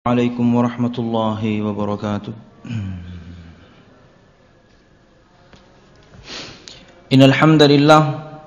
عليكم ورحمة الله وبركاته. إن الحمد لله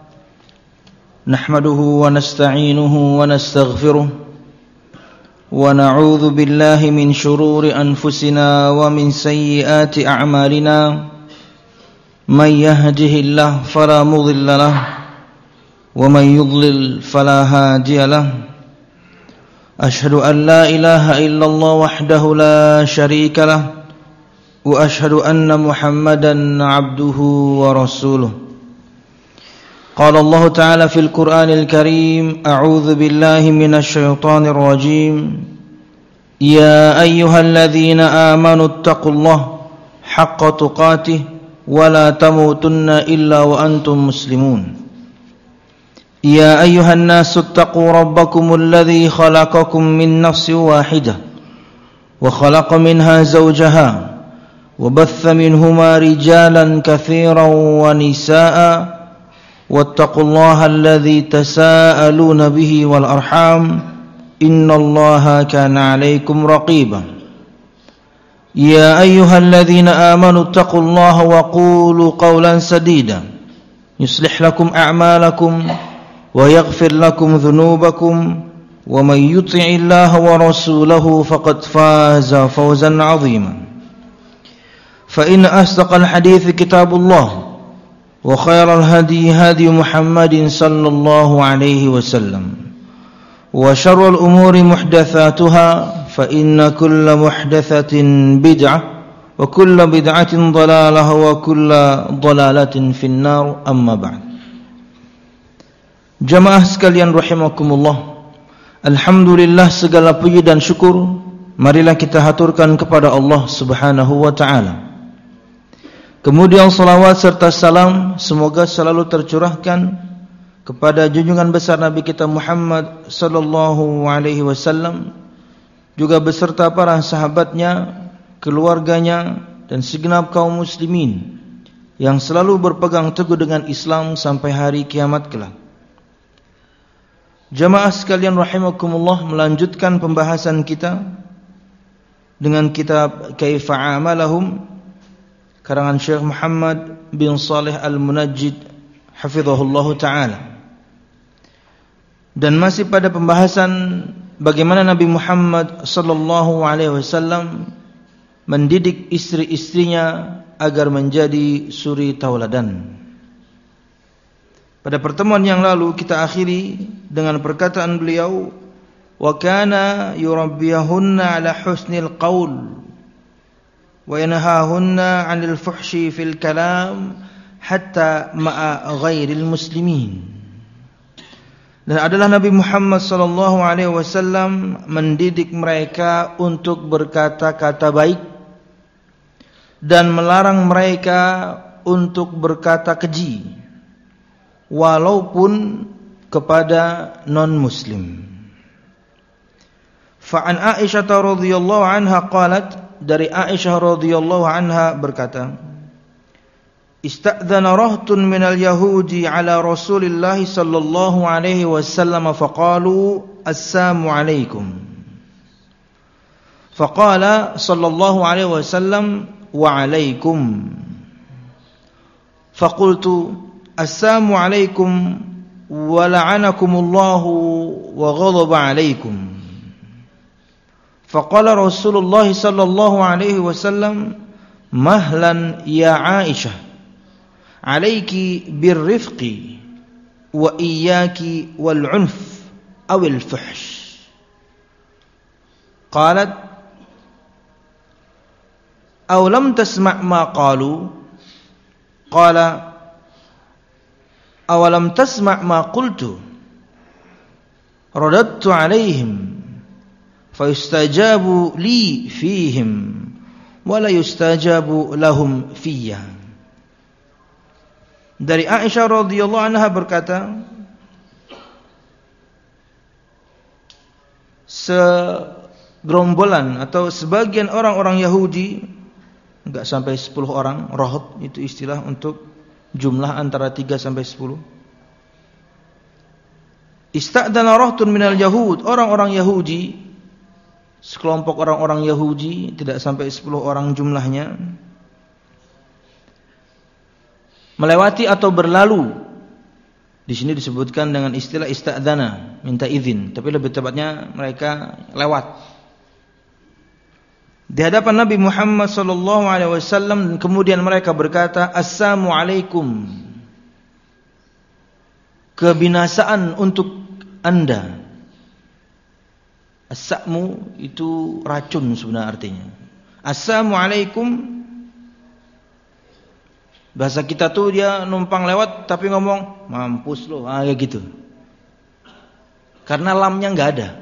نحمده ونستعينه ونستغفره ونعوذ بالله من شرور أنفسنا ومن سيئات أعمالنا من يهده الله فلا مضل له ومن يضلل فلا هادي له. أشهد أن لا إله إلا الله وحده لا شريك له وأشهد أن محمدا عبده ورسوله. قال الله تعالى في القرآن الكريم: أعوذ بالله من الشيطان الرجيم. يا أيها الذين آمنوا اتقوا الله حق تقاته ولا تموتن إلا وأنتم مسلمون. يا أيها الناس اتقوا ربكم الذي خلقكم من نفس واحدة وخلق منها زوجها وبث منهما رجالا كثيرا ونساء واتقوا الله الذي تساءلون به والأرحام إن الله كان عليكم رقيبا. يا أيها الذين آمنوا اتقوا الله وقولوا قولا سديدا يصلح لكم أعمالكم ويغفر لكم ذنوبكم ومن يطع الله ورسوله فقد فاز فوزا عظيما. فإن أصدق الحديث كتاب الله وخير الهدي هدي محمد صلى الله عليه وسلم وشر الأمور محدثاتها فإن كل محدثة بدعة وكل بدعة ضلالة وكل ضلالة في النار. أما بعد. Jamaah sekalian rahimakumullah, alhamdulillah, segala puji dan syukur marilah kita haturkan kepada Allah Subhanahu wa ta'ala. Kemudian salawat serta salam semoga selalu tercurahkan kepada junjungan besar Nabi kita Muhammad sallallahu alaihi wasallam, juga beserta para sahabatnya, keluarganya, dan segenap kaum muslimin yang selalu berpegang teguh dengan Islam sampai hari kiamat kelak. Jamaah sekalian rahimakumullah, melanjutkan pembahasan kita dengan kitab Kaifa Amalahum karangan Syekh Muhammad bin Saleh Al-Munajjid hafizahullahu ta'ala. Dan masih pada pembahasan bagaimana Nabi Muhammad sallallahu alaihi wasallam mendidik istri-istrinya agar menjadi suri tauladan. Pada pertemuan yang lalu kita akhiri dengan perkataan beliau, wa kana yurabbiyahunna ala husnil qaul wa yanhahunna 'anil fuhshi fil kalam hatta ma'a ghairil muslimin. Dan adalah Nabi Muhammad sallallahu alaihi wasallam mendidik mereka untuk berkata-kata baik dan melarang mereka untuk berkata keji walaupun kepada non-muslim. Fa'an Aisyah radhiyallahu anha qalat, dari Aisyah radhiyallahu anha berkata, ista'dzana rahtun minal yahudi ala Rasulillah sallallahu alaihi wasallam faqalu assalamu alaikum. Faqala sallallahu alaihi wasallam wa alaikum. Faqultu assalamu alaikum wa la'anakumullahu wa ghadaba alaikum. Faqala Rasulullah sallallahu alaihi wasallam mahlan ya Aisyah, alayki birrifqi wa iyyaki wal 'unf aw al fuhsh. Qalat aw lam tasma' ma qalu. Qala awalam tasma' ma qultu. Radadtu alaihim fayustajabu li fihim wa la yustajabu lahum fiyya. Dari Aisyah radhiyallahu anha berkata, segerombolan atau sebagian orang-orang Yahudi, enggak sampai 10 orang, rohot itu istilah untuk jumlah antara 3 sampai 10. Ista'dana rahtun minal yahud, orang-orang Yahudi sekelompok orang-orang Yahudi, tidak sampai 10 orang jumlahnya, melewati atau berlalu. Di sini disebutkan dengan istilah ista'dzana, minta izin, tapi lebih tepatnya mereka lewat di hadapan Nabi Muhammad sallallahu alaihi wasallam, kemudian mereka berkata, "Assalamu alaikum." Kebinasaan untuk Anda. As-sa'mu itu racun sebenarnya artinya. Assalamu alaikum. Bahasa kita tuh dia numpang lewat tapi ngomong mampus lo, kayak gitu. Karena lamnya enggak ada.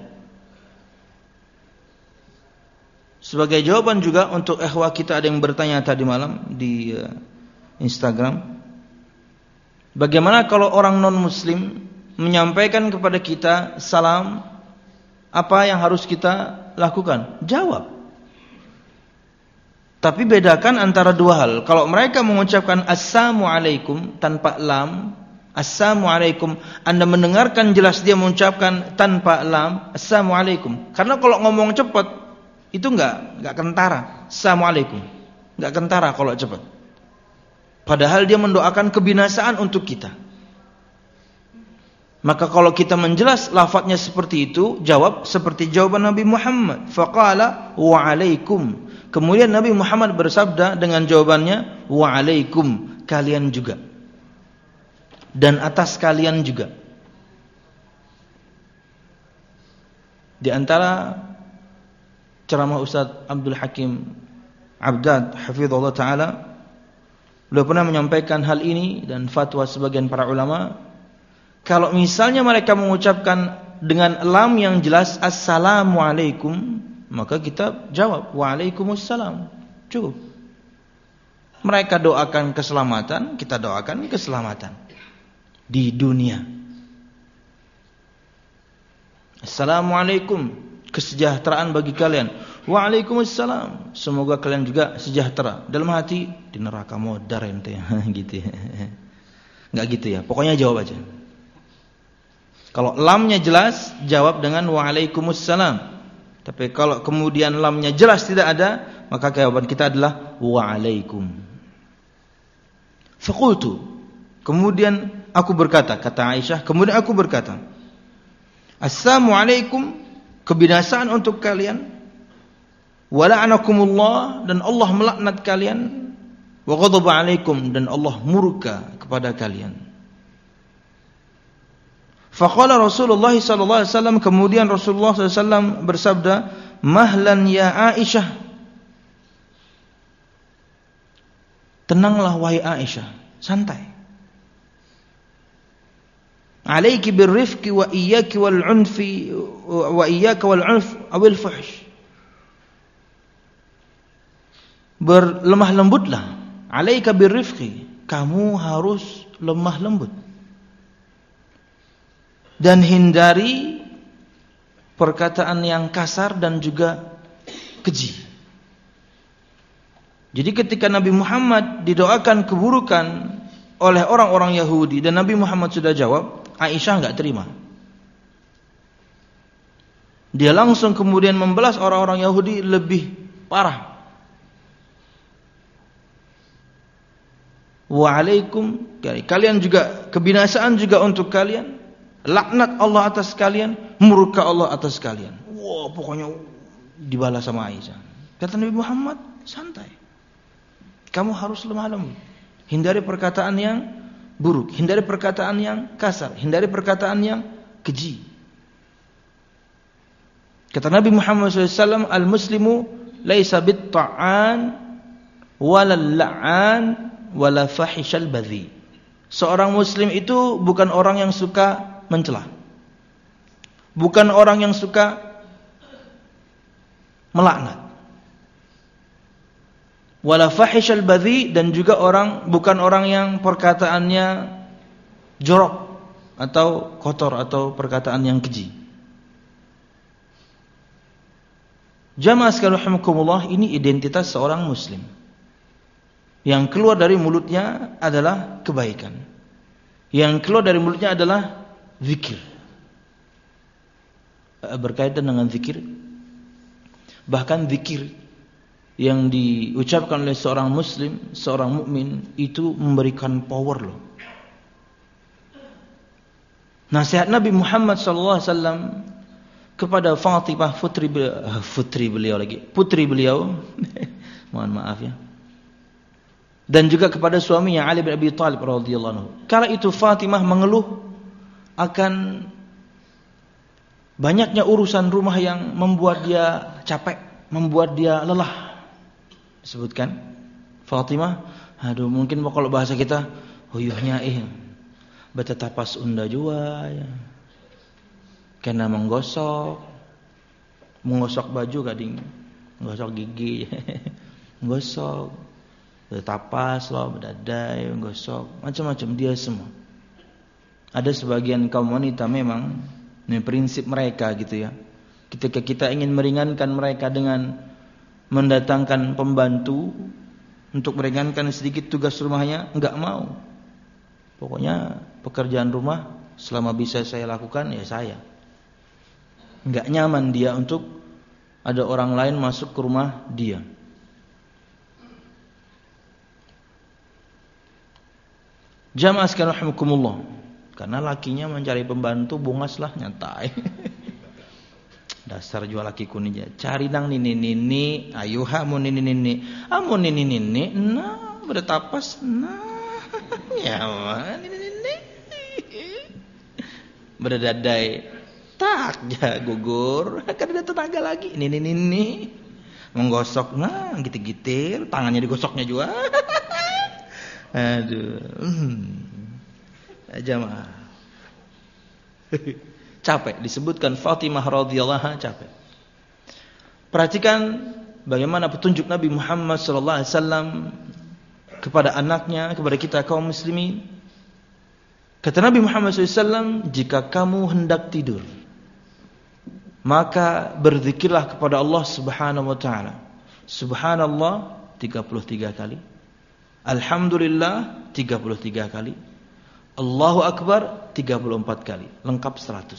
Sebagai jawaban juga untuk ikhwah kita ada yang bertanya tadi malam di Instagram, bagaimana kalau orang non muslim menyampaikan kepada kita salam, apa yang harus kita lakukan? Jawab. Tapi bedakan antara dua hal. Kalau mereka mengucapkan assalamu alaikum tanpa lam, assalamu alaikum, Anda mendengarkan jelas dia mengucapkan tanpa lam, assalamu alaikum. Karena kalau ngomong cepat itu enggak kentara. Assalamu alaikum. Enggak kentara kalau cepat. Padahal dia mendoakan kebinasaan untuk kita. Maka kalau kita menjelas lafadznya seperti itu, jawab seperti jawaban Nabi Muhammad. Faqala wa alaikum. Kemudian Nabi Muhammad bersabda dengan jawabannya, wa alaikum, kalian juga. Dan atas kalian juga. Di antara ceramah Ustaz Abdul Hakim Abdad hafizahullah taala, beliau pernah menyampaikan hal ini dan fatwa sebagian para ulama, kalau misalnya mereka mengucapkan dengan lam yang jelas assalamu alaikum, maka kita jawab waalaikumsalam, cukup. Mereka doakan keselamatan, kita doakan keselamatan di dunia. Assalamualaikum, kesejahteraan bagi kalian. Waalaikumsalam, semoga kalian juga sejahtera. Dalam hati, di neraka modar ente gitu ya. Enggak gitu ya, pokoknya jawab aja. Kalau lamnya jelas, jawab dengan waalaikumsalam. Tapi kalau kemudian lamnya jelas tidak ada, maka jawaban kita adalah waalaikum. Faqultu, kemudian aku berkata, kata Aisyah, kemudian aku berkata, assalamu alaikum, kebinasaan untuk kalian, wa la'anakumullah, dan Allah melaknat kalian, wa ghadaba alaikum, dan Allah murka kepada kalian. Faqala Rasulullah sallallahu alaihi wasallam, kemudian Rasulullah sallallahu alaihi wasallam bersabda, mahlan ya Aisyah, tenanglah wahai Aisyah, santai. Alaiki birrifqi wa iyyaki wal unfi wa iyyaka wal unf awil fuhsh. Berlemah lembutlah. Alaika birrifqi, kamu harus lemah lembut. Dan hindari perkataan yang kasar dan juga keji. Jadi ketika Nabi Muhammad didoakan keburukan oleh orang-orang Yahudi dan Nabi Muhammad sudah jawab, Aisyah enggak terima. Dia langsung kemudian membalas orang-orang Yahudi lebih parah. Waalaikum, kalian juga kebinasaan juga untuk kalian. Laknat Allah atas kalian, murka Allah atas kalian. Wah, pokoknya dibalas sama Aisyah. Kata Nabi Muhammad, santai. Kamu harus lemah lembut. Hindari perkataan yang buruk, hindari perkataan yang kasar, hindari perkataan yang keji. Kata Nabi Muhammad SAW, al-muslimu laisa bit-ta'an wala la'an wala fahishal badhi. Seorang muslim itu bukan orang yang suka mencela, bukan orang yang suka melaknat, wala fahishal badhi, dan juga bukan orang yang perkataannya jorok atau kotor atau perkataan yang keji. Jamaah sekalian rahimakumullah, ini identitas seorang muslim. Yang keluar dari mulutnya adalah kebaikan. Yang keluar dari mulutnya adalah zikir. Berkaitan dengan zikir, Bahkan zikir yang diucapkan oleh seorang muslim, seorang mukmin itu memberikan power loh. Nasihat Nabi Muhammad sallallahu alaihi wasallam kepada Fatimah putri beliau mohon maaf ya. Dan juga kepada suaminya Ali bin Abi Thalib radhiyallahu anhu. Kala itu Fatimah mengeluh akan banyaknya urusan rumah yang membuat dia capek, membuat dia lelah. Disebutkan Fatimah, aduh mungkin kalau bahasa kita huyuhnya betetapas unda jua ya. Kena menggosok baju kading, menggosok gigi, menggosok, betetapas loh, bedadai, menggosok, macam-macam dia semua. Ada sebagian kaum wanita memang ini prinsip mereka gitu ya. Ketika kita ingin meringankan mereka dengan mendatangkan pembantu untuk meringankan sedikit tugas rumahnya, enggak mau. Pokoknya pekerjaan rumah selama bisa saya lakukan ya saya. Enggak nyaman dia untuk ada orang lain masuk ke rumah dia. Jamaah sekalian rahimakumullah. Karena lakinya mencari pembantu bungaslah nyantai. Dasar jual laki kuning aja. Cari nang nini, ayo hamun nini. Amun nini, nah bertapas, nah ya nini. Berdadai, tak ya gugur. Kan ada tenaga lagi. Nini, menggosok, nah gitir-gitir, tangannya digosoknya juga. Aduh, jamaah. Capek, disebutkan Fatimah radhiyallahu anha capek. Perhatikan bagaimana petunjuk Nabi Muhammad sallallahu alaihi wasallam kepada anaknya, kepada kita kaum muslimin. Kata Nabi Muhammad SAW, jika kamu hendak tidur, maka berzikirlah kepada Allah Subhanahu wa taala. Subhanallah 33 kali. Alhamdulillah 33 kali. Allahu Akbar 34 kali, lengkap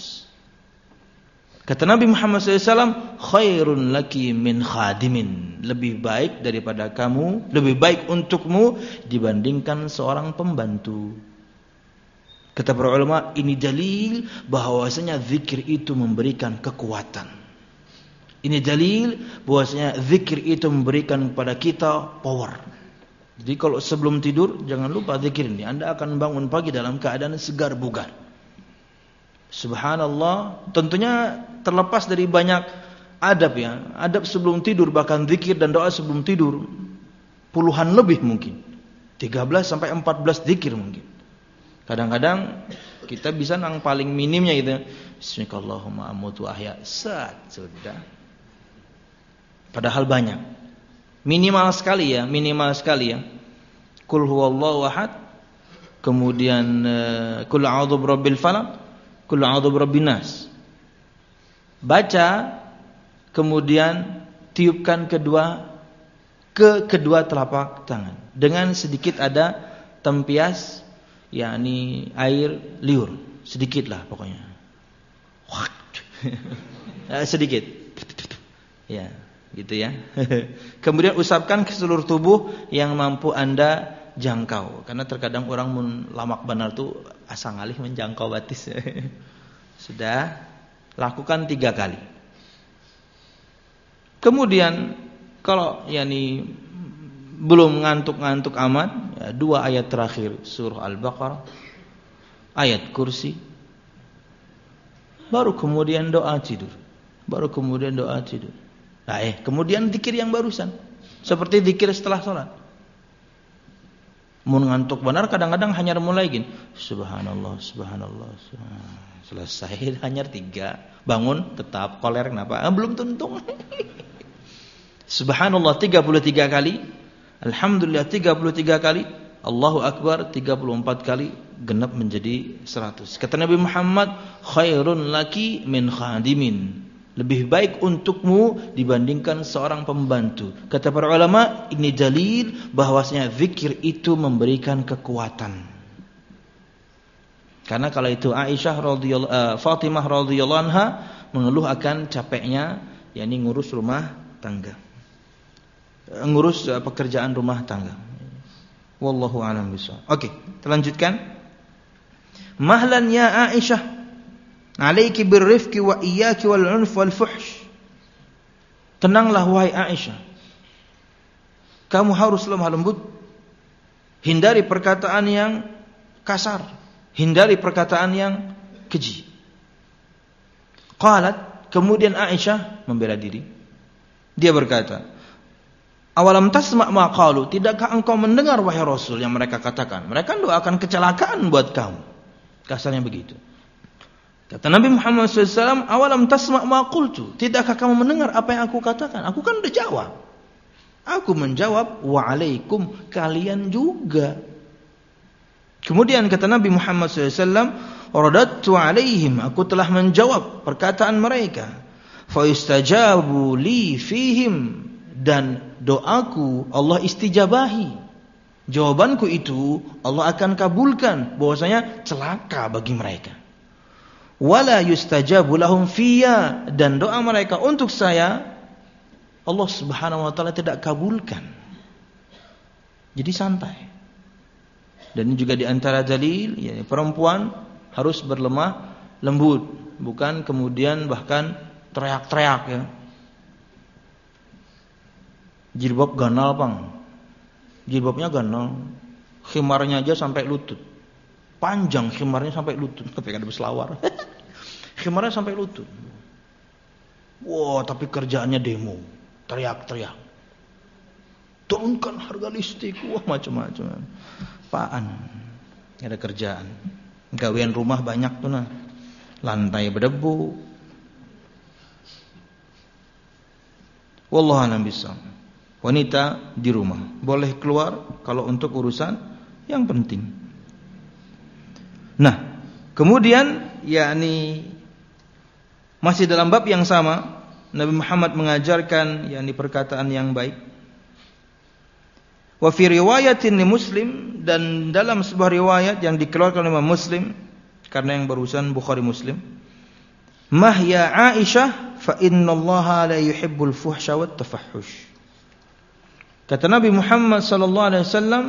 100. Kata Nabi Muhammad SAW, khairun laki min khadimin, lebih baik daripada kamu, lebih baik untukmu dibandingkan seorang pembantu. Kata para ulama, ini dalil bahwasanya zikir itu memberikan kekuatan. Ini dalil bahwasanya zikir itu memberikan kepada kita power. Jadi kalau sebelum tidur jangan lupa zikir ini. Anda akan bangun pagi dalam keadaan segar bugar. Subhanallah, tentunya terlepas dari banyak adab ya. Adab sebelum tidur, bahkan zikir dan doa sebelum tidur puluhan lebih mungkin. 13 sampai 14 zikir mungkin. Kadang-kadang kita bisa nang paling minimnya itu. Bismillahirrahmanirrahim amutu ahya. Sudah. Padahal banyak. Minimal sekali ya. Qul huwallahu ahad. Kemudian qul a'udzu birabbil falaq, qul a'udzu birabbin nas. Baca, kemudian tiupkan kedua telapak tangan dengan sedikit ada tempias, yakni air liur, sedikitlah pokoknya. Sedikit. Ya. Gitu ya. Kemudian usapkan ke seluruh tubuh yang mampu Anda jangkau. Karena terkadang orang lamak benar tuh asa ngalih menjangkau batis. Sudah, lakukan 3 kali. Kemudian kalau yakni belum ngantuk-ngantuk amat, ya, 2 ayat terakhir surah Al-Baqarah, ayat kursi. Baru kemudian doa tidur. Nah, kemudian zikir yang barusan, seperti zikir setelah sholat. Mun ngantuk benar kadang-kadang hanya mulai gini, subhanallah. Selesai hanya 3, bangun tetap koler kenapa? Belum tuntung. Subhanallah 33 kali, alhamdulillah 33 kali, Allahu Akbar 34 kali, genap menjadi 100. Kata Nabi Muhammad, khairun laki min khadimin, lebih baik untukmu dibandingkan seorang pembantu. Kata para ulama, ini dalil bahwasanya zikir itu memberikan kekuatan. Karena kalau itu Fatimah radhiyallahu anha mengeluh akan capeknya, yakni ngurus rumah tangga. Ngurus pekerjaan rumah tangga. Wallahu a'lam bishawab. Oke, kita lanjutkan. Mahlan ya Aisyah, 'alaiki birrifqi wa iyyaki wal 'unf wal fuhsh. Tenanglah wahai Aisyah. Kamu harus lemah lembut. Hindari perkataan yang kasar, hindari perkataan yang keji. Qalat, kemudian Aisyah membela diri. Dia berkata, awalam tasma' ma qalu, tidakkah engkau mendengar wahai Rasul yang mereka katakan? Mereka doakan kecelakaan buat kamu. Kasarnya begitu. Kata Nabi Muhammad SAW, awalam tasma' ma qultu, tidakkah kamu mendengar apa yang aku katakan? Aku kan udah jawab. Aku menjawab, wa'alaikum, kalian juga. Kemudian kata Nabi Muhammad SAW, radattu alaihim, aku telah menjawab perkataan mereka. Fa istajabu li fihim, dan doaku Allah istijabahi. Jawabanku itu Allah akan kabulkan, bahwasanya celaka bagi mereka. Wala yustajabu lahum fiyya, dan doa mereka untuk saya Allah Subhanahu wa taala tidak kabulkan. Jadi santai. Dan ini juga di antara dalil, ya, perempuan harus berlemah lembut, bukan kemudian bahkan teriak-teriak ya. Jilbab ganal, Bang. Jilbabnya ganal. Khimarnya aja sampai lutut. Panjang khimarnya sampai lutut, tapi ada berselawar. Khimarnya sampai lutut. Wah, tapi kerjaannya demo. Teriak-teriak. Turunkan harga listrik. Wah, macam-macam. Apaan? Ada kerjaan. Gawean rumah banyak tuh nah. Lantai berdebu. Wallahu a'lam bishawab. Wanita di rumah boleh keluar kalau untuk urusan yang penting. Nah, kemudian yakni masih dalam bab yang sama, Nabi Muhammad mengajarkan yakni perkataan yang baik. Wa fi riwayatin li Muslim, dan dalam sebuah riwayat yang dikeluarkan oleh Imam Muslim karena yang berurusan Bukhari Muslim, mah ya Aisyah fa innallaha la yuhibbul fuhsya wat tafahhush. Kata Nabi Muhammad sallallahu alaihi wasallam,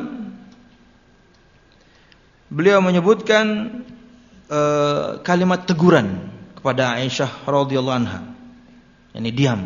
beliau menyebutkan kalimat teguran kepada Aisyah radhiyallahu anha. Yani diam.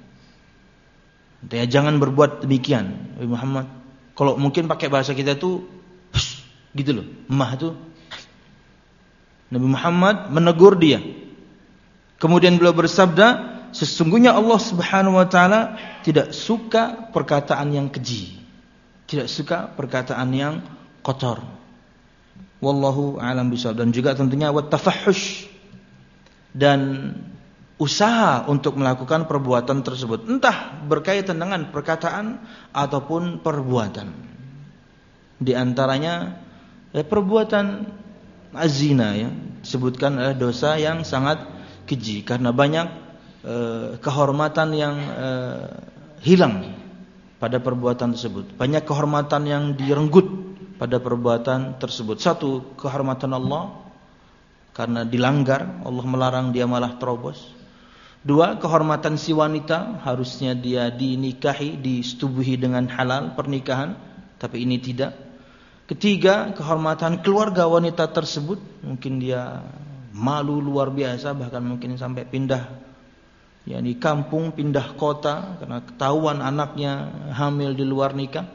Ya, jangan berbuat demikian. Nabi Muhammad, kalau mungkin pakai bahasa kita tuh gitu loh. Mah itu. Nabi Muhammad menegur dia. Kemudian beliau bersabda, sesungguhnya Allah Subhanahu wa taala tidak suka perkataan yang keji. Tidak suka perkataan yang kotor. Wallahu a'lam bishawab. Dan juga tentunya wat tafahhush, dan usaha untuk melakukan perbuatan tersebut, entah berkaitan dengan perkataan ataupun perbuatan. Di antaranya perbuatan azina ya, disebutkan adalah dosa yang sangat keji karena banyak kehormatan yang hilang pada perbuatan tersebut. Banyak kehormatan yang direnggut pada perbuatan tersebut. Satu, kehormatan Allah karena dilanggar, Allah melarang, dia malah terobos. Dua, kehormatan si wanita, harusnya dia dinikahi, disetubuhi dengan halal pernikahan, tapi ini tidak. Ketiga, kehormatan keluarga wanita tersebut, mungkin dia malu luar biasa, bahkan mungkin sampai pindah yakni kampung, pindah kota karena ketahuan anaknya hamil di luar nikah.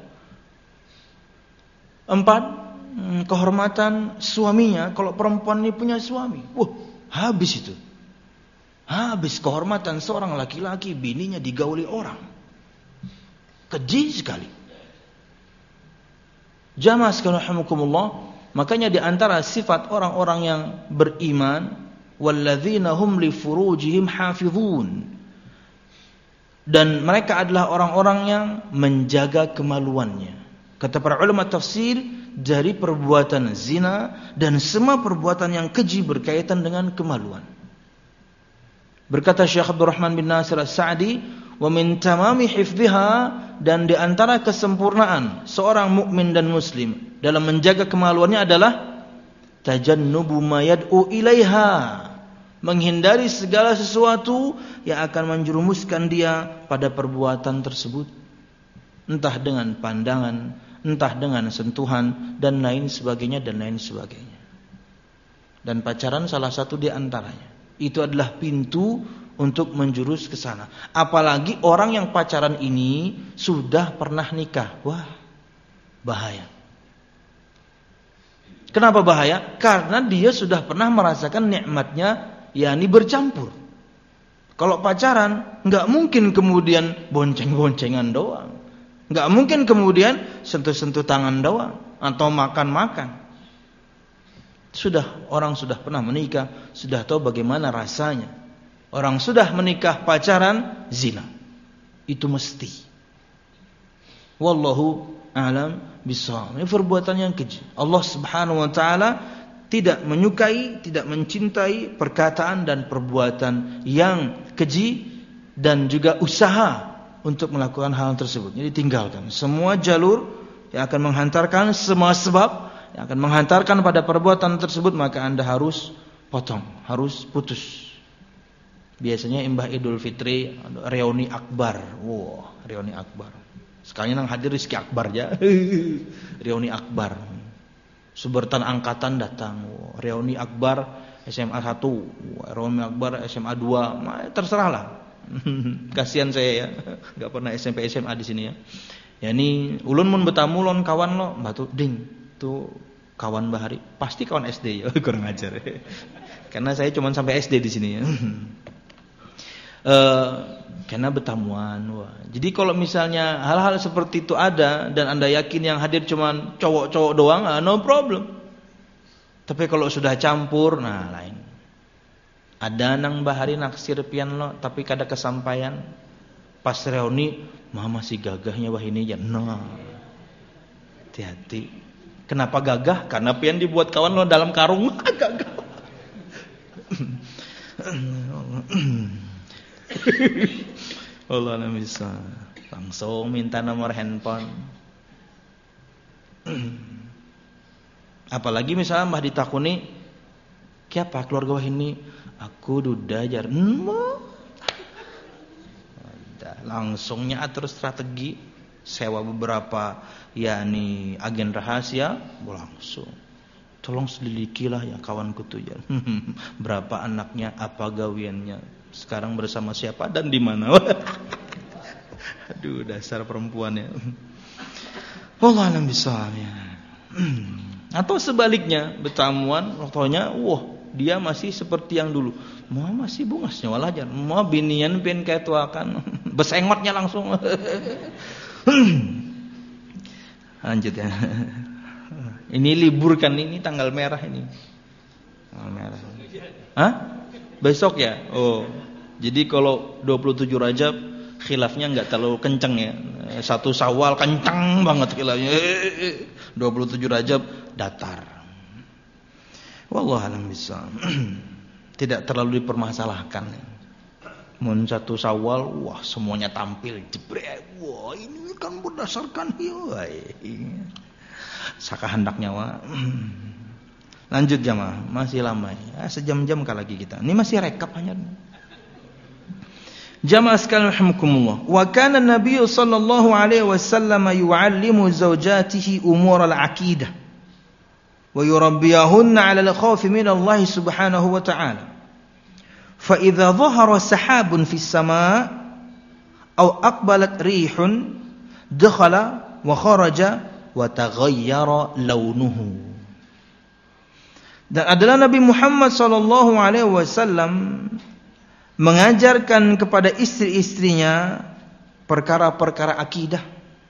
Empat, kehormatan suaminya, kalau perempuan ini punya suami, habis itu. Habis kehormatan seorang laki-laki, bininya digauli orang. Keji sekali. Jamaah sekalian rahimakumullah, makanya di antara sifat orang-orang yang beriman, walladzina hum li furujihim hafizun, dan mereka adalah orang-orang yang menjaga kemaluannya. Kata para ulama tafsir, dari perbuatan zina dan semua perbuatan yang keji berkaitan dengan kemaluan. Berkata Syekh Abdul Rahman bin Nasir As-Sa'di, wa min tamami hifdhiha, dan di antara kesempurnaan seorang mukmin dan muslim dalam menjaga kemaluannya adalah tajannubu ma yad'u ilaiha, menghindari segala sesuatu yang akan menjerumuskan dia pada perbuatan tersebut, entah dengan pandangan, entah dengan sentuhan dan lain sebagainya. Dan pacaran salah satu di antaranya. Itu adalah pintu untuk menjurus ke sana. Apalagi orang yang pacaran ini sudah pernah nikah. Wah, bahaya. Kenapa bahaya? Karena dia sudah pernah merasakan nikmatnya, yakni bercampur. Kalau pacaran, nggak mungkin kemudian bonceng-boncengan doang, nggak mungkin kemudian sentuh-sentuh tangan doang atau makan-makan. Orang sudah pernah menikah, sudah tahu bagaimana rasanya. Orang sudah menikah pacaran, zina. Itu mesti. Wallahu a'lam bishawab. Ini perbuatan yang keji. Allah Subhanahu wa taala tidak menyukai, tidak mencintai perkataan dan perbuatan yang keji dan juga usaha untuk melakukan hal tersebut. Jadi tinggalkan semua jalur yang akan menghantarkan, semua sebab yang akan menghantarkan pada perbuatan tersebut, maka Anda harus potong, harus putus. Biasanya imbah Idul Fitri reuni akbar. Wow, reuni akbar. Sekalian yang hadir Rizki Akbar ya. Reuni akbar. Subertan angkatan datang. Wow, reuni akbar SMA 1, reuni akbar SMA 2, terserahlah. Kasihan saya ya, enggak pernah SMP SMA di sini ya. Ya ini ulun mun betamu lon kawan lo, batu ding. Itu kawan bahari, pasti kawan SD ya, kurang ajar. Karena saya cuma sampai SD di sini ya. Karena betamuan. Wah. Jadi kalau misalnya hal-hal seperti itu ada dan Anda yakin yang hadir cuma cowok-cowok doang, no problem. Tapi kalau sudah campur, nah lain. Ada nang bahari naksir pian lo, tapi kada kesampaian. Pas reuni, mama masih gagahnya wah ini ya. Nah, hati-hati. Kenapa gagah? Karena pian dibuat kawan lo dalam karung. Gagah. Allah nggak bisa. Langsung minta nomor handphone. Apalagi misalnya mbah ditakuni, "Kiapa keluarga wah ini?" "Aku duda jar." Langsungnya atur strategi, sewa beberapa yakni agen rahasia, langsung. Tolong selidikilah ya kawanku tuh ya. Berapa anaknya, apa gawiannya, sekarang bersama siapa dan di mana. Aduh, dasar perempuan ya. Wallahu a'lam bishawab ya. Atau sebaliknya, betamuan waktunya, wah, dia masih seperti yang dulu. Mau masih bungasnya walajar. Mau binian pin kayak tuakan. Besengotnya langsung. Lanjut ya. Ini libur kan, ini tanggal merah ini. Tanggal merah. Hah? Besok ya? Oh. Jadi kalau 27 Rajab khilafnya enggak terlalu kenceng ya. 1 Syawal kenceng banget khilafnya. 27 Rajab datar. Wallahu a'lam bishawab. Tidak terlalu dipermasalahkan. Mun 1 Syawal, wah semuanya tampil jebret. Wah, ini kan berdasarkan saka hendaknya wa. Lanjut jamaah, masih lama ya. Sejam-jam kali lagi kita. Ini masih rekap hanya. Jamaah sekalian rahimakumullah. Wa kana an-nabiy sallallahu alaihi wasallam yu'allimu zawjatihi umur al-aqidah wa yurabbiyahunna 'ala al-khawfi min Allah subhanahu wa ta'ala. Fa idza dhahara sahabun fis sama' aw aqbalat rihun dakhala wa kharaja wa taghayyara launuhu. Dan adalah Nabi Muhammad sallallahu alaihi wasallam mengajarkan kepada istri-istrinya perkara-perkara akidah.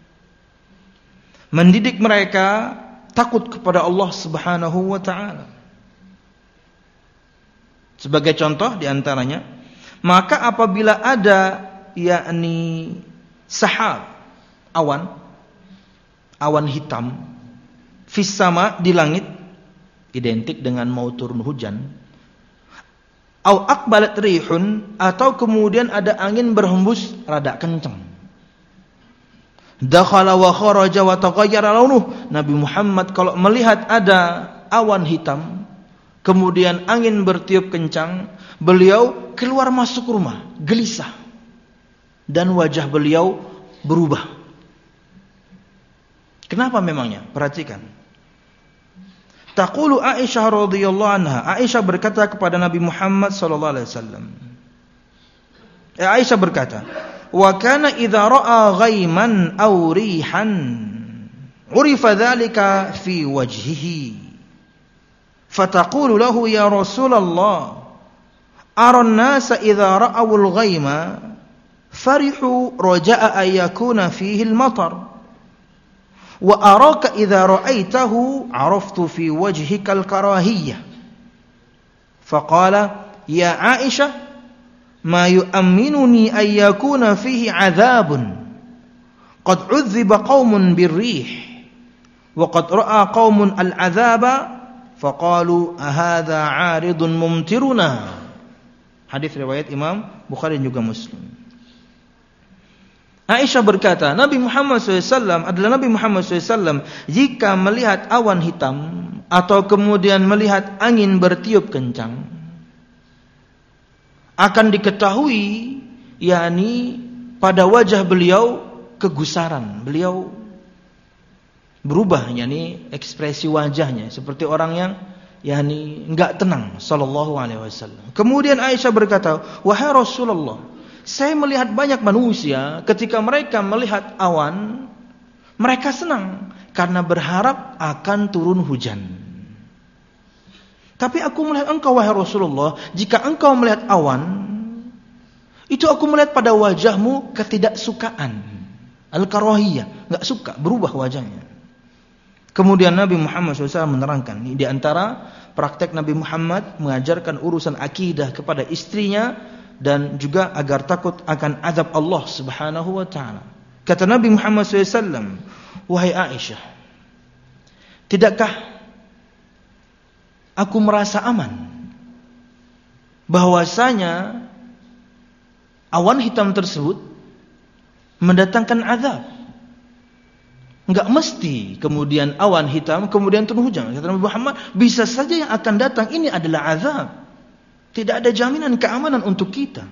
Mendidik mereka takut kepada Allah Subhanahu wa taala. Sebagai contoh di antaranya, maka apabila ada yakni sahab, awan hitam fis sama di langit, identik dengan mau turun hujan, au aqbalat rihun, atau kemudian ada angin berhembus rada kencang, dakhala wa kharaja wa taghayyara launuh. Nabi Muhammad kalau melihat ada awan hitam kemudian angin bertiup kencang, beliau keluar masuk rumah, gelisah, dan wajah beliau berubah. Kenapa memangnya? Perhatikan. Taqulu Aisyah radhiyallahu anha. Aisyah berkata kepada Nabi Muhammad sallallahu alaihi wasallam. Aisyah berkata, "Wa kana idza ra'a ghaiman aw rihan, urifa dzalika fi wajhihi. Fataqulu lahu ya Rasulullah, ara an-nasa idza ra'aw al-ghaima farihu raja'a an yakuna fihi al-matar. Wa araka idza ra'aitahu araftu fi wajhika al-karahiyah." Faqala ya Aisyah ma yu'amminuni an yakuna fihi 'adzabun qad 'udhiba qaumun bir-rih wa qad ra'a qaumun al-'adzaba faqalu ahadha 'aridun mumtiruna. Hadis riwayat Imam Bukhari dan juga Muslim. Aisyah berkata, Nabi Muhammad SAW adalah Nabi Muhammad SAW jika melihat awan hitam atau kemudian melihat angin bertiup kencang, akan diketahui yakni pada wajah beliau kegusaran, beliau berubah, yakni ekspresi wajahnya seperti orang yang yakni enggak tenang sallallahu alaihi wasallam. Kemudian Aisyah berkata, "Wahai Rasulullah, saya melihat banyak manusia ketika mereka melihat awan, mereka senang karena berharap akan turun hujan. Tapi aku melihat engkau wahai Rasulullah, jika engkau melihat awan, itu aku melihat pada wajahmu ketidaksukaan, al-karahiyah, enggak suka, berubah wajahnya." Kemudian Nabi Muhammad SAW menerangkan, di antara praktek Nabi Muhammad mengajarkan urusan akidah kepada istrinya dan juga agar takut akan azab Allah Subhanahu wa taala. Kata Nabi Muhammad SAW, "Wahai Aisyah, tidakkah aku merasa aman bahwasanya awan hitam tersebut mendatangkan azab? Enggak mesti kemudian awan hitam kemudian turun hujan." Kata Nabi Muhammad, bisa saja yang akan datang ini adalah azab. Tidak ada jaminan keamanan untuk kita.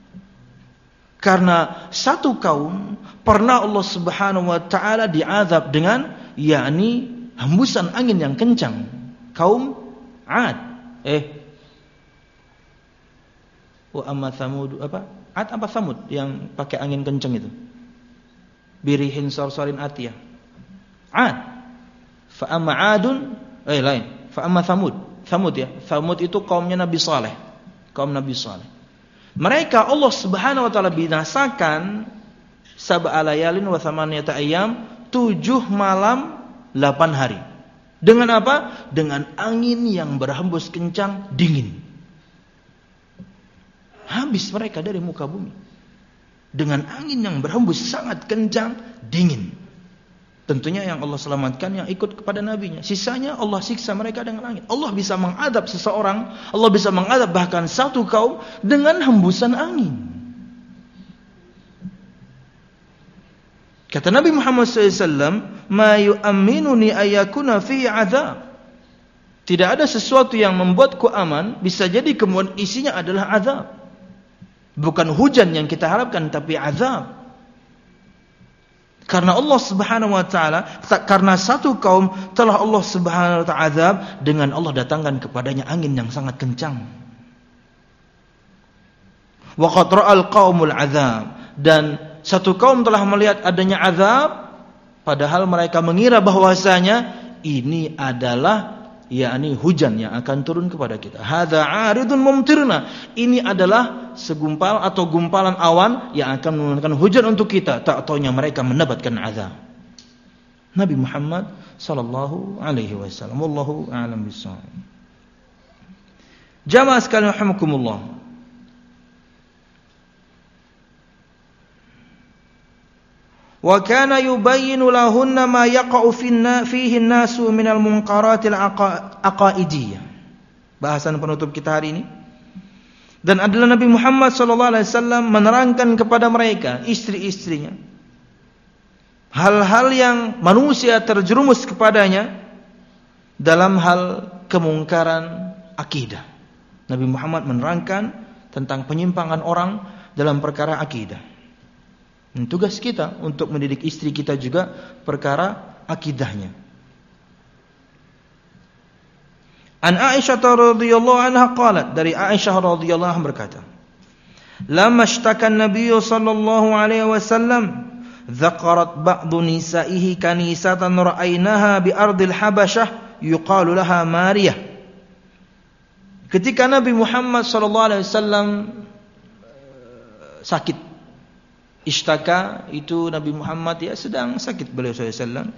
Karena satu kaum pernah Allah Subhanahu wa taala diazab dengan yakni hembusan angin yang kencang. Kaum 'Ad. Wa amma Tsamud apa? 'Ad apa Tsamud yang pakai angin kencang itu? Birihin sarsarin atiyah. 'Ad. Fa amma 'Adun lain. Fa amma Tsamud. Tsamud ya. Tsamud itu kaumnya Nabi Saleh. Kaum Nabi Saleh. Mereka Allah Subhanahu wa taala binasakan sab'a layalin wa thamaniyata ayyam, 7 malam 8 hari. Dengan apa? Dengan angin yang berhembus kencang, dingin. Habis mereka dari muka bumi. Dengan angin yang berhembus sangat kencang, dingin. Tentunya yang Allah selamatkan yang ikut kepada nabinya. Sisanya Allah siksa mereka dengan angin. Allah bisa mengadab seseorang, Allah bisa mengadab bahkan satu kaum dengan hembusan angin. Kata Nabi Muhammad SAW, "Ma yu'amminuni ayakuna fi azab." Tidak ada sesuatu yang membuatku aman, bisa jadi kemudian isinya adalah azab. Bukan hujan yang kita harapkan, tapi azab. Karena Allah Subhanahu wa taala, karena satu kaum telah Allah Subhanahu wa taala azab dengan Allah datangkan kepadanya angin yang sangat kencang. Wa qad ra'al qaumul azab, dan satu kaum telah melihat adanya azab padahal mereka mengira bahwasanya ini adalah yakni hujan yang akan turun kepada kita. Hadza 'aridun mumtirna. Ini adalah segumpal atau gumpalan awan yang akan menurunkan hujan untuk kita. Tak taunya mereka mendapatkan azab. Nabi Muhammad sallallahu alaihi wasallam. Wallahu a'lam bishawab. Jamaah sekalian rahimakumullah. Wa kana yubayyinu lahunna ma yaqa'u fihi an-nasu minal munkaratil aqaidiyah. Bahasan penutup kita hari ini. Dan adalah Nabi Muhammad sallallahu alaihi wasallam menerangkan kepada mereka, istri-istrinya, hal-hal yang manusia terjerumus kepadanya dalam hal kemungkaran akidah. Nabi Muhammad menerangkan tentang penyimpangan orang dalam perkara akidah. Dan tugas kita untuk mendidik istri kita juga perkara akidahnya. An Aisyah radhiyallahu anha qalat, dari Aisyah radhiyallahu anha berkata, "Lamma ishtaka an-nabiy sallallahu alaihi wasallam, dzakarat ba'du nisa'ihi kanisatan ra'ainaha bi ardil Habasyah yuqalu laha Mariyah." Ketika Nabi Muhammad sallallahu alaihi wasallam sakit, ishtaka itu Nabi Muhammad ya sedang sakit beliau sallallahu alaihi wasallam.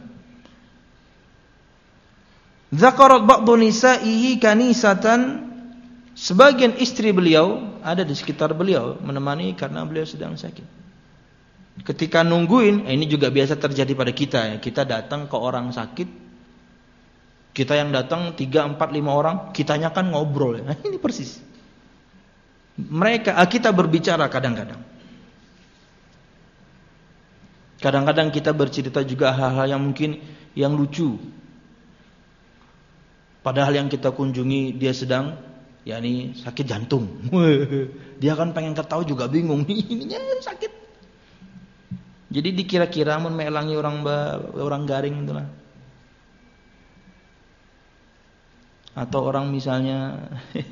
Dzakarat ba'du nisa'ihi kanisatan, sebagian istri beliau ada di sekitar beliau menemani karena beliau sedang sakit. Ketika nungguin, ini juga biasa terjadi pada kita ya. Kita datang ke orang sakit, kita yang datang 3, 4, 5 orang, kitanya kan ngobrol ya. Ini persis. Kita berbicara kadang-kadang. Kadang-kadang kita bercerita juga hal-hal yang mungkin yang lucu. Padahal yang kita kunjungi dia sedang yakni sakit jantung. Dia kan pengen ketahui juga bingung. Ininya sakit. Jadi dikira-kira mun melangi orang garing itulah. Atau orang misalnya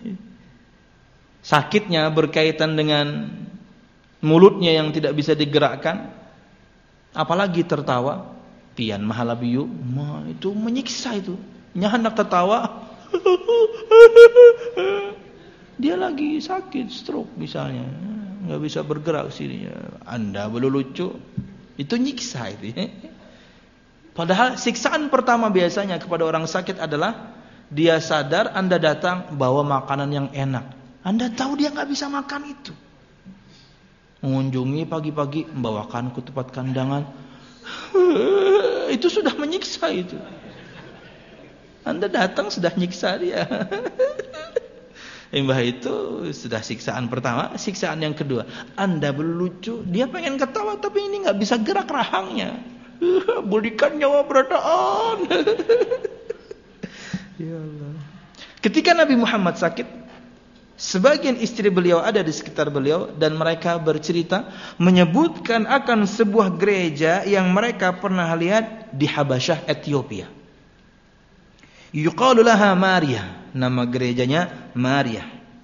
sakitnya berkaitan dengan mulutnya yang tidak bisa digerakkan, apalagi tertawa, pian mahalabiyu, itu menyiksa itu. Nya hendak tertawa, dia lagi sakit stroke misalnya, nggak bisa bergerak sininya. Anda belum lucu, itu nyiksa itu. Padahal siksaan pertama biasanya kepada orang sakit adalah dia sadar Anda datang bawa makanan yang enak. Anda tahu dia nggak bisa makan itu. Mengunjungi pagi-pagi, membawakan ke tempat kandangan, itu sudah menyiksa itu. Anda datang sudah nyiksa dia. Mbah itu sudah siksaan pertama. Siksaan yang kedua, Anda berlucu, dia pengen ketawa tapi ini nggak bisa gerak rahangnya. Berikan nyawa berataan. Ya Allah. Ketika Nabi Muhammad sakit, sebagian istri beliau ada di sekitar beliau dan mereka bercerita menyebutkan akan sebuah gereja yang mereka pernah lihat di Habasyah, Ethiopia. Yuqalu laha Mariyah, nama gerejanya Mariyah.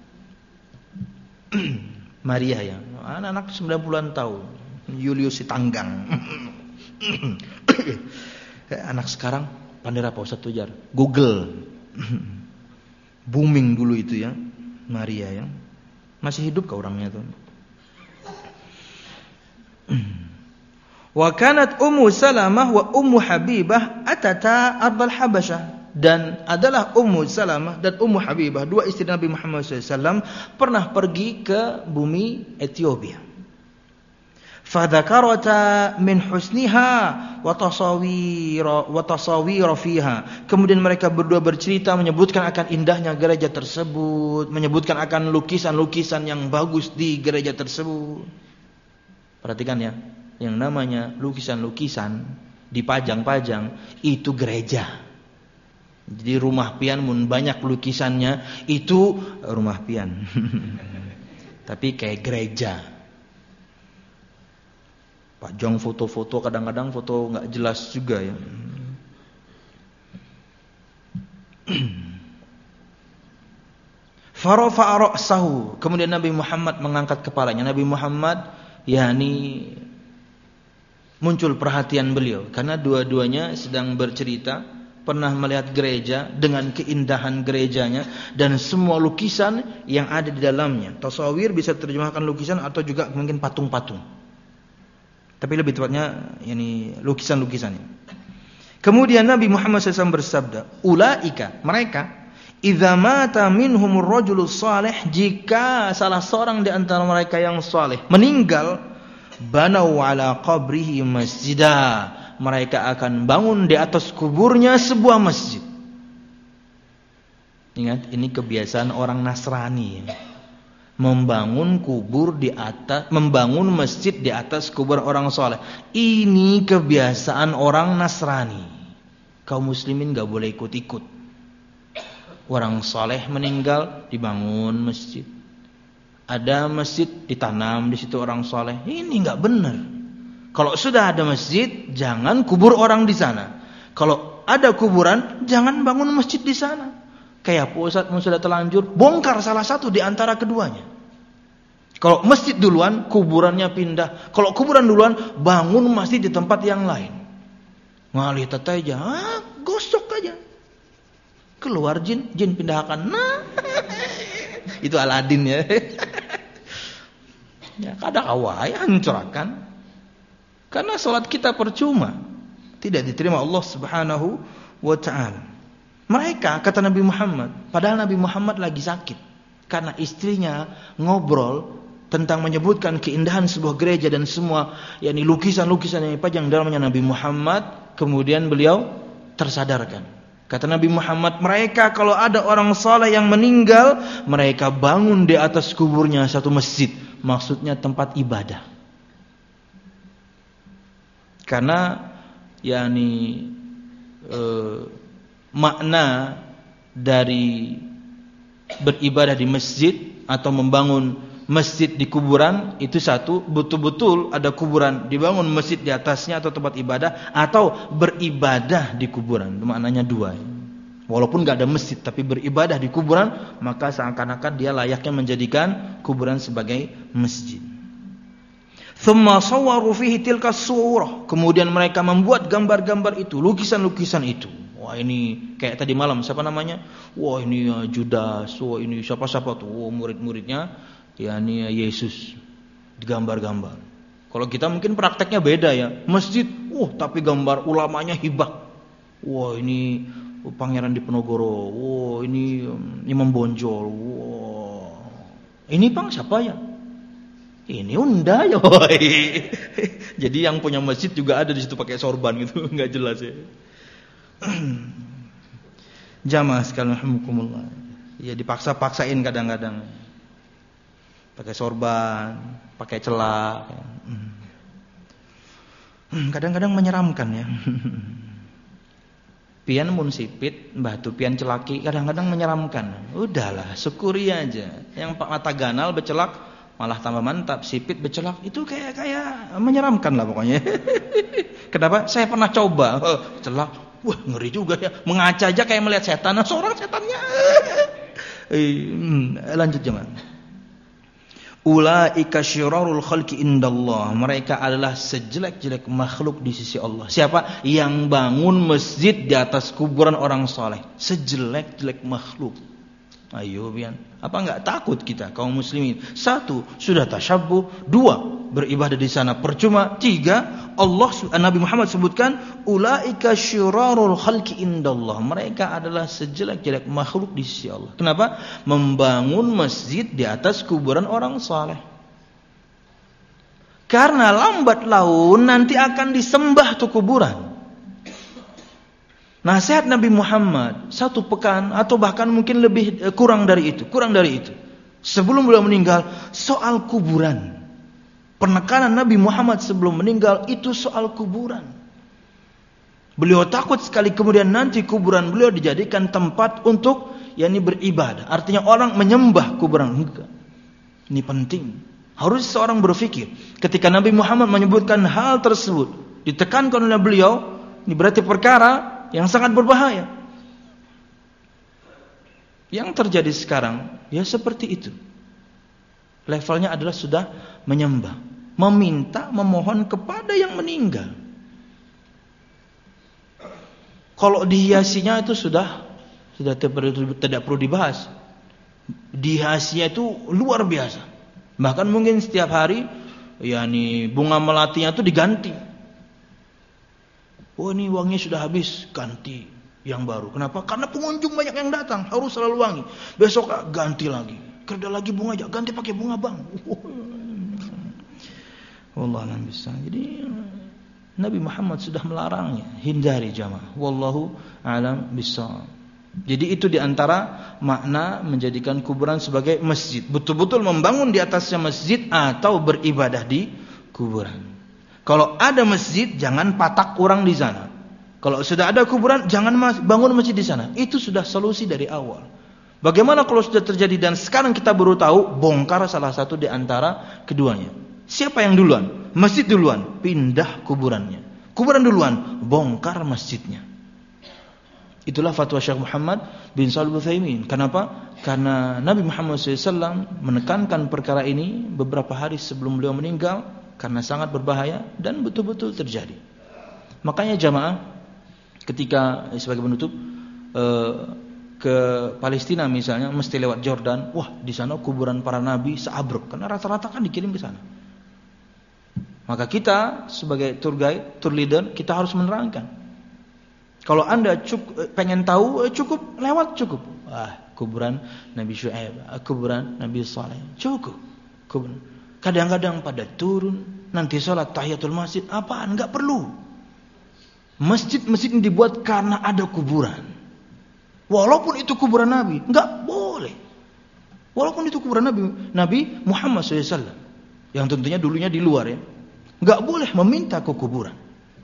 Mariyah ya, anak-anak 90-an tahun, Julius Sitanggang. Anak sekarang pandai apa Ustaz Tujar? Google. Booming dulu itu ya, Mariyah ya. Masih hidup ke orangnya tuh. Wa kanat Ummu Salamah wa Ummu Habibah atata ardal Habasyah. Dan adalah Ummu Salamah dan Ummu Habibah, dua istri Nabi Muhammad SAW, pernah pergi ke bumi Ethiopia. Fadzakarata min husniha wa tasawir fiha. Kemudian mereka berdua bercerita menyebutkan akan indahnya gereja tersebut, menyebutkan akan lukisan-lukisan yang bagus di gereja tersebut. Perhatikan ya, yang namanya lukisan-lukisan dipajang-pajang itu gereja. Jadi rumah pian mun banyak lukisannya itu rumah pian. Tapi kayak gereja. Pajang foto-foto, kadang-kadang foto enggak jelas juga ya. Farafa'a ra'sahu. Kemudian Nabi Muhammad mengangkat kepalanya. Nabi Muhammad yakni muncul perhatian beliau karena dua-duanya sedang bercerita pernah melihat gereja dengan keindahan gerejanya dan semua lukisan yang ada di dalamnya. Tasawir bisa terjemahkan lukisan atau juga mungkin patung-patung. Tapi lebih tepatnya ini lukisan-lukisannya. Kemudian Nabi Muhammad SAW bersabda, "Ulaika, mereka, idza mata minhumur rajulus salih, jika salah seorang di antara mereka yang saleh meninggal, banau ala qabrihi masjidah." Mereka akan bangun di atas kuburnya sebuah masjid. Ingat, ini kebiasaan orang Nasrani. Membangun kubur di atas, membangun masjid di atas kubur orang soleh. Ini kebiasaan orang Nasrani. Kaum muslimin gak boleh ikut-ikut. orang saleh meninggal dibangun masjid. Ada masjid ditanam di situ orang saleh. Ini enggak benar. Kalau sudah ada masjid, jangan kubur orang di sana. Kalau ada kuburan, jangan bangun masjid di sana. Kayak Ustaz sudah terlanjur, bongkar salah satu di antara keduanya. Kalau masjid duluan, kuburannya pindah. Kalau kuburan duluan, bangun masjid di tempat yang lain. Ngalih tetai aja, gosok aja. Keluar jin pindahkan. Nah, itu Aladin ya. Ya kadang awai hancurkan. Karena salat kita percuma, tidak diterima Allah Subhanahu wa taala. Mereka kata Nabi Muhammad, padahal Nabi Muhammad lagi sakit karena istrinya ngobrol tentang menyebutkan keindahan sebuah gereja dan semua yakni lukisan-lukisan yang dipajang dalamnya Nabi Muhammad, kemudian beliau tersadarkan. Kata Nabi Muhammad, mereka kalau ada orang saleh yang meninggal, mereka bangun di atas kuburnya satu masjid, maksudnya tempat ibadah. Karena yakni makna dari beribadah di masjid atau membangun masjid di kuburan itu satu, betul-betul ada kuburan dibangun masjid di atasnya atau tempat ibadah, atau beribadah di kuburan. Maknanya dua. Walaupun gak ada masjid tapi beribadah di kuburan, maka seakan-akan dia layaknya menjadikan kuburan sebagai masjid. Thumma sawwaru fihi tilka surah. Kemudian mereka membuat gambar-gambar itu, lukisan-lukisan itu. Wah ini kayak tadi malam siapa namanya? Wah ini Judas. Wah ini siapa-siapa tuh? Wah murid-muridnya ya ini Yesus digambar-gambar. Kalau kita mungkin prakteknya beda ya. Masjid, tapi gambar ulamanya hibah. Wah ini Pangeran Diponegoro. Wah ini Imam Bonjol. Wah ini Bang siapa ya? Ini Unda ya. Jadi yang punya masjid juga ada di situ pakai sorban gitu, enggak jelas ya. Jamaah sekalian rahimakumullah. Ya dipaksa-paksain kadang-kadang. Pakai sorban, pakai celak. Kadang-kadang menyeramkan ya. Pian mun sipit, batu pian celaki kadang-kadang menyeramkan. Udahlah, syukuri aja. Yang pak mata ganal becelak malah tambah mantap, sipit becelak itu kayak menyeramkan lah pokoknya. Kenapa? Saya pernah coba celak, wah ngeri juga ya, mengaca aja kayak melihat setan, seorang setannya. Lanjut jangan. Ulaika syirarul khalqi indallah, mereka adalah sejelek-jelek makhluk di sisi Allah. Siapa? Yang bangun masjid di atas kuburan orang saleh, sejelek-jelek makhluk. Ayo pian, apa enggak takut kita kaum muslimin? Satu, sudah tasyabbuh. Dua, beribadah di sana percuma. Tiga, Nabi Muhammad sebutkan ulaika syirarul khalqi indallah, mereka adalah sejelek-jelek makhluk di sisi Allah. Kenapa? Membangun masjid di atas kuburan orang saleh. Karena lambat laun nanti akan disembah tuh kuburan. Nasihat Nabi Muhammad 1 pekan atau bahkan mungkin lebih kurang dari itu. Sebelum beliau meninggal, soal kuburan. Penekanan Nabi Muhammad sebelum meninggal itu soal kuburan. Beliau takut sekali kemudian nanti kuburan beliau dijadikan tempat untuk yakni beribadah. Artinya orang menyembah kuburan. Enggak. Ini penting. Harus seorang berpikir. Ketika Nabi Muhammad menyebutkan hal tersebut, ditekankan oleh beliau, ini berarti perkara yang sangat berbahaya. Yang terjadi sekarang ya seperti itu. Levelnya adalah sudah menyembah, meminta, memohon kepada yang meninggal. Kalau dihiasinya itu sudah tidak perlu dibahas. Dihiasinya itu luar biasa. Bahkan mungkin setiap hari yakni bunga melatinya itu diganti. Oh ini uangnya sudah habis, ganti yang baru. Kenapa? Karena pengunjung banyak yang datang, harus selalu wangi. Besok ganti lagi, kerja lagi bunga aja, ganti pakai bunga bang. Wallahu a'lam bishawab. Jadi Nabi Muhammad sudah melarangnya, hindari jamaah. Wallahu a'lam bishawab. Jadi itu diantara makna menjadikan kuburan sebagai masjid. Betul-betul membangun di atasnya masjid atau beribadah di kuburan. Kalau ada masjid, jangan patak orang di sana. Kalau sudah ada kuburan, jangan bangun masjid di sana. Itu sudah solusi dari awal. Bagaimana kalau sudah terjadi dan sekarang kita baru tahu, bongkar salah satu di antara keduanya. Siapa yang duluan? Masjid duluan, pindah kuburannya. Kuburan duluan, bongkar masjidnya. Itulah fatwa Syekh Muhammad bin Shalih Al-Utsaimin. Kenapa? Karena Nabi Muhammad SAW menekankan perkara ini beberapa hari sebelum beliau meninggal, karena sangat berbahaya dan betul-betul terjadi. Makanya jamaah, ketika sebagai penutup ke Palestina misalnya, mesti lewat Jordan. Wah, di sana kuburan para nabi seabrek, karena rata-rata kan dikirim ke sana. Maka kita sebagai tour guide, tour leader, kita harus menerangkan. Kalau Anda pengen tahu, cukup lewat cukup. Kuburan Nabi Syuaib, kuburan Nabi Saleh, cukup. Kadang-kadang pada turun, nanti sholat tahiyatul masjid, apaan? Enggak perlu. Masjid-masjid ini dibuat karena ada kuburan. Walaupun itu kuburan Nabi, enggak boleh. Walaupun itu kuburan Nabi Muhammad SAW, yang tentunya dulunya di luar ya, enggak boleh meminta ke kuburan.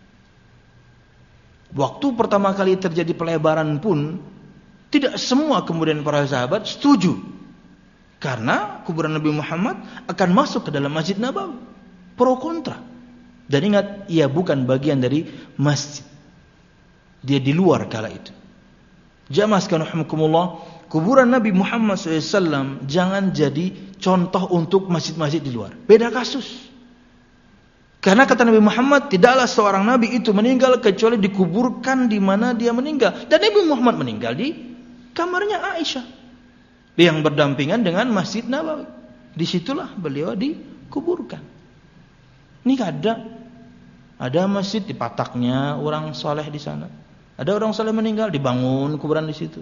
Waktu pertama kali terjadi pelebaran pun, tidak semua kemudian para sahabat setuju. Karena kuburan Nabi Muhammad akan masuk ke dalam Masjid Nabawi. Pro kontra. Dan ingat, ia bukan bagian dari masjid. Dia di luar kala itu. Jamaah sekalian rahimakumullah, kuburan Nabi Muhammad SAW jangan jadi contoh untuk masjid-masjid di luar. Beda kasus. Karena kata Nabi Muhammad, tidaklah seorang Nabi itu meninggal kecuali dikuburkan di mana dia meninggal. Dan Nabi Muhammad meninggal di kamarnya Aisyah, yang berdampingan dengan Masjid Nabawi. Disitulah beliau dikuburkan. Ini ada masjid di pataknya orang soleh di sana. Ada orang soleh meninggal, dibangun kuburan di situ.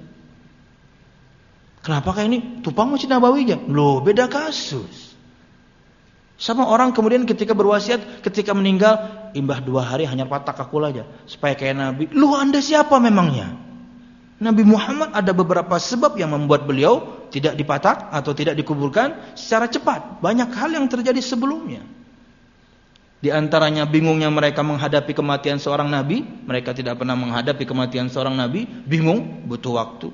Kenapa kayak ini? Tumpang Masjid Nabawi aja. Loh, beda kasus. Sama orang kemudian ketika berwasiat, ketika meninggal, imbah 2 hari hanya patak akul aja supaya kayak Nabi. Lu Anda siapa memangnya? Nabi Muhammad ada beberapa sebab yang membuat beliau tidak dipatak atau tidak dikuburkan secara cepat. Banyak hal yang terjadi sebelumnya. Di antaranya bingungnya mereka menghadapi kematian seorang nabi. Mereka tidak pernah menghadapi kematian seorang nabi. Bingung, butuh waktu.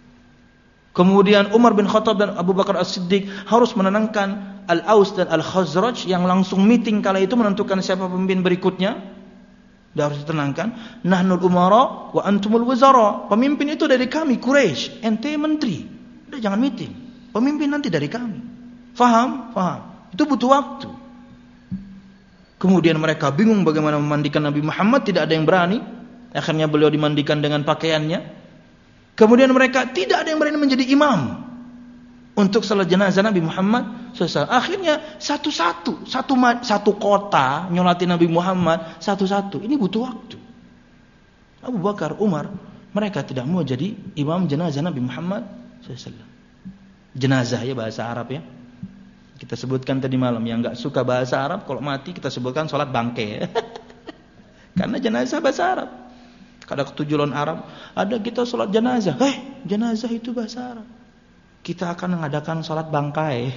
Kemudian Umar bin Khattab dan Abu Bakar As-Siddiq harus menenangkan Al-Aus dan Al-Khazraj yang langsung meeting kala itu menentukan siapa pemimpin berikutnya. Dia harus ditenangkan. Nahnul umara wa antumul wizara. Pemimpin itu dari kami, Quraisy. Ente menteri. Udah jangan meeting. Pemimpin nanti dari kami. Faham? Faham. Itu butuh waktu. Kemudian mereka bingung bagaimana memandikan Nabi Muhammad. Tidak ada yang berani. Akhirnya beliau dimandikan dengan pakaiannya. Kemudian mereka tidak ada yang berani menjadi imam untuk salat jenazah Nabi Muhammad SAW. Akhirnya satu kota nyolati Nabi Muhammad satu-satu. Ini butuh waktu. Abu Bakar, Umar, mereka tidak mau jadi imam jenazah Nabi Muhammad SAW. Jenazah ya bahasa Arab ya. Kita sebutkan tadi malam, yang enggak suka bahasa Arab kalau mati kita sebutkan salat bangke. Karena jenazah bahasa Arab. Ada ketujuan Arab, ada kita salat jenazah. Jenazah itu bahasa Arab. Kita akan mengadakan salat bangkai.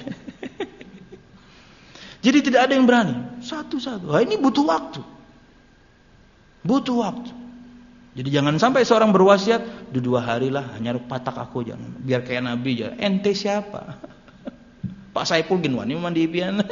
Jadi tidak ada yang berani. Satu-satu. Ini butuh waktu. Butuh waktu. Jadi jangan sampai seorang berwasiat, 2 hari lah hanya patak aku jangan. Biar kayak Nabi aja. Ente siapa? Pak Saipul Ginwani mandi pian.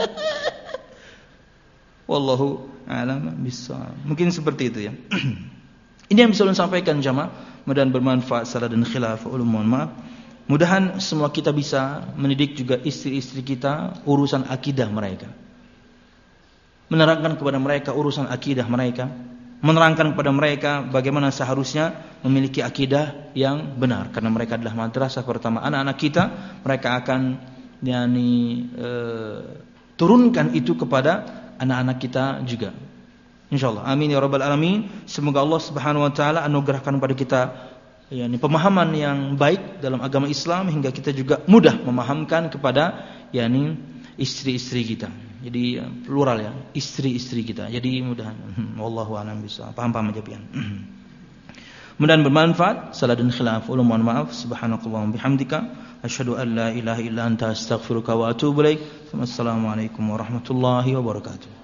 Wallahu a'lam bishawab. Mungkin seperti itu ya. Ini yang bisa saya sampaikan jamaah, mudah-mudahan bermanfaat salah dan khilaf, mohon maaf. Mudahan semua kita bisa mendidik juga istri-istri kita urusan akidah mereka. Menerangkan kepada mereka urusan akidah mereka, menerangkan kepada mereka bagaimana seharusnya memiliki akidah yang benar, karena mereka adalah madrasah pertama anak-anak kita. Mereka akan turunkan itu kepada anak-anak kita juga. InsyaAllah. Amin ya rabbal alamin. Semoga Allah subhanahu wa ta'ala anugerahkan kepada kita pemahaman yang baik dalam agama Islam, hingga kita juga mudah memahamkan kepada istri-istri kita. Jadi plural ya, istri-istri kita. Jadi mudah. Wallahu a'lam bishawab. Paham-paham aja pian. Mudah-mudahan bermanfaat. Salah dan khilaf, mohon maaf. Subhanakallahumma bihamdika asyhadu an la ilaha illa anta astaghfiruka wa atubu ilaik. Wassalamualaikum warahmatullahi wabarakatuh.